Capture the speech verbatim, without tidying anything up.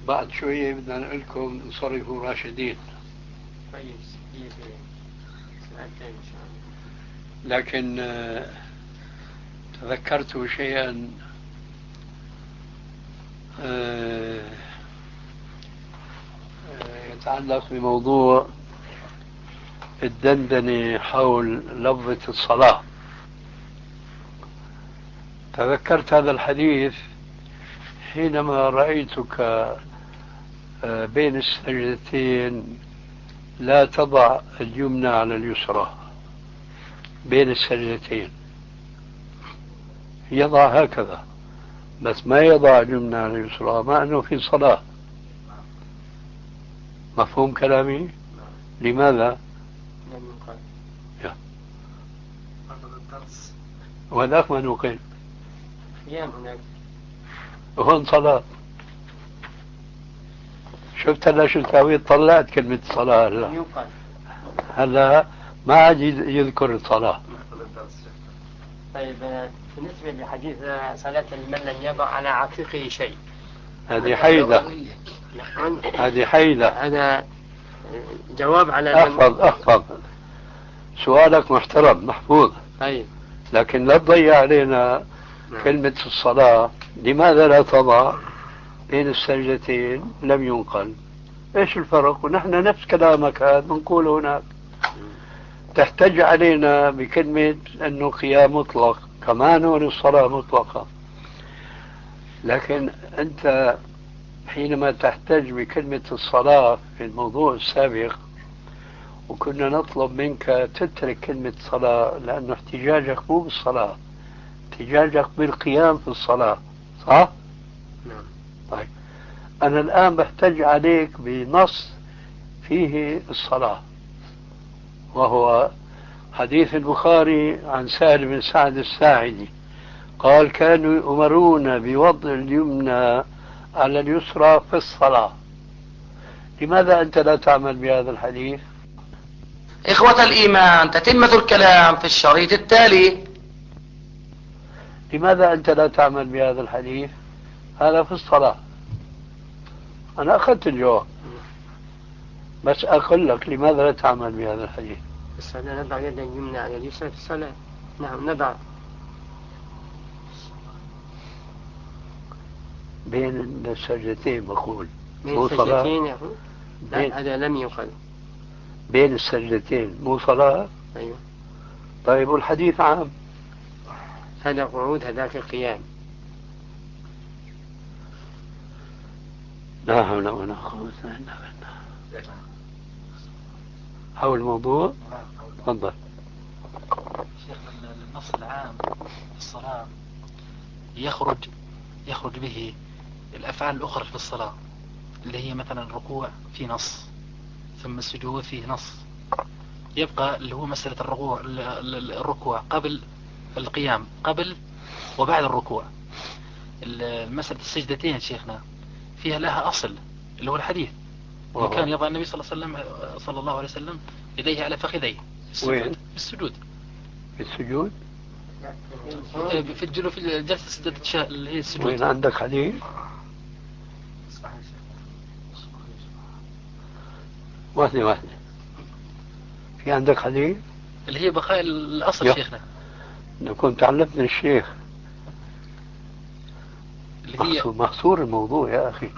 بعد شوية بدنا نقول لكم انصرفوا راشدين. طيب هي ساعتين إن شاء الله. لكن آه، تذكرت شيئا آه، آه، يتعلق بموضوع الدندنة حول لفظة الصلاة. تذكرت هذا الحديث حينما رأيتك آه، بين السجدتين لا تضع اليمنى على اليسرى بين السجدتين، يضع هكذا بس ما يضع اليمنى على اليسرى مع أنه في صلاة. مفهوم كلامي؟ لماذا؟ يا وهذاك ما نقل أيام هناك وهون صلاة. شفت هلا شو سويت؟ طلعت كلمة صلاة هلا هلا ما عاد يذكر الصلاة. طيب بالنسبة لحديث صلاة من لم يضع على عاتقه شيء، هذه حيلة، هذه حيلة. هذا جواب على احفظ احفظ سؤالك محترم محفوظ. طيب لكن لا تضيع علينا كلمة الصلاة. لماذا لا تضع بين السجدتين؟ لم ينقل. ايش الفرق؟ ونحن نفس كلامك هذا بنقول هناك. تحتج علينا بكلمة انه قيام مطلق، كمان هون الصلاة مطلقة. لكن انت حينما تحتج بكلمة الصلاة في الموضوع السابق وكنا نطلب منك تترك كلمة صلاة لأنه احتجاجك مو بالصلاة، احتجاجك بالقيام في الصلاة، صح؟ نعم. طيب أنا الآن بحتج عليك بنص فيه الصلاة، وهو حديث البخاري عن سهل بن سعد الساعدي قال كانوا يؤمرون بوضع اليمنى على اليسرى في الصلاة. لماذا أنت لا تعمل بهذا الحديث؟ إخوة الإيمان، تتمة الكلام في الشريط التالي. لماذا أنت لا تعمل بهذا الحديث؟ هذا في الصلاة. أنا أخذت الجواب بس أقول لك لماذا لا تعمل بهذا الحديث؟ الصلاة نضع يد اليمنى على اليسرى في الصلاة. نعم نضع بين السجدتين بقول بين مو صلاة. السجدتين يا أخو. لا هذا لم يقل. بين السجدتين مو صلاة. أيوه. طيب والحديث عام. هذا قعود هذاك قيام. لا حول ولا قوة إلا بالله. حول الموضوع. تفضل. شيخ النص العام في الصلاة يخرج يخرج به الأفعال الأخرى في الصلاة اللي هي مثلا الركوع في نص، ثم السجود فيه نص، يبقى اللي هو مسألة الركوع الركوع قبل القيام قبل وبعد الركوع. مسألة السجدتين شيخنا فيها لها أصل اللي هو الحديث وهو. كان يضع النبي صلى الله عليه وسلم صلى الله عليه وسلم يديه على فخذيه وين؟ في السجود. في السجود؟ في الجلو في جلسة سجدة اللي هي السجود. وين عندك حديث؟ واحدة واحدة. في عندك حديث؟ اللي هي بقاء الأصل شيخنا. لو كنت علمتني الشيخ. اللي هي محصور الموضوع يا أخي.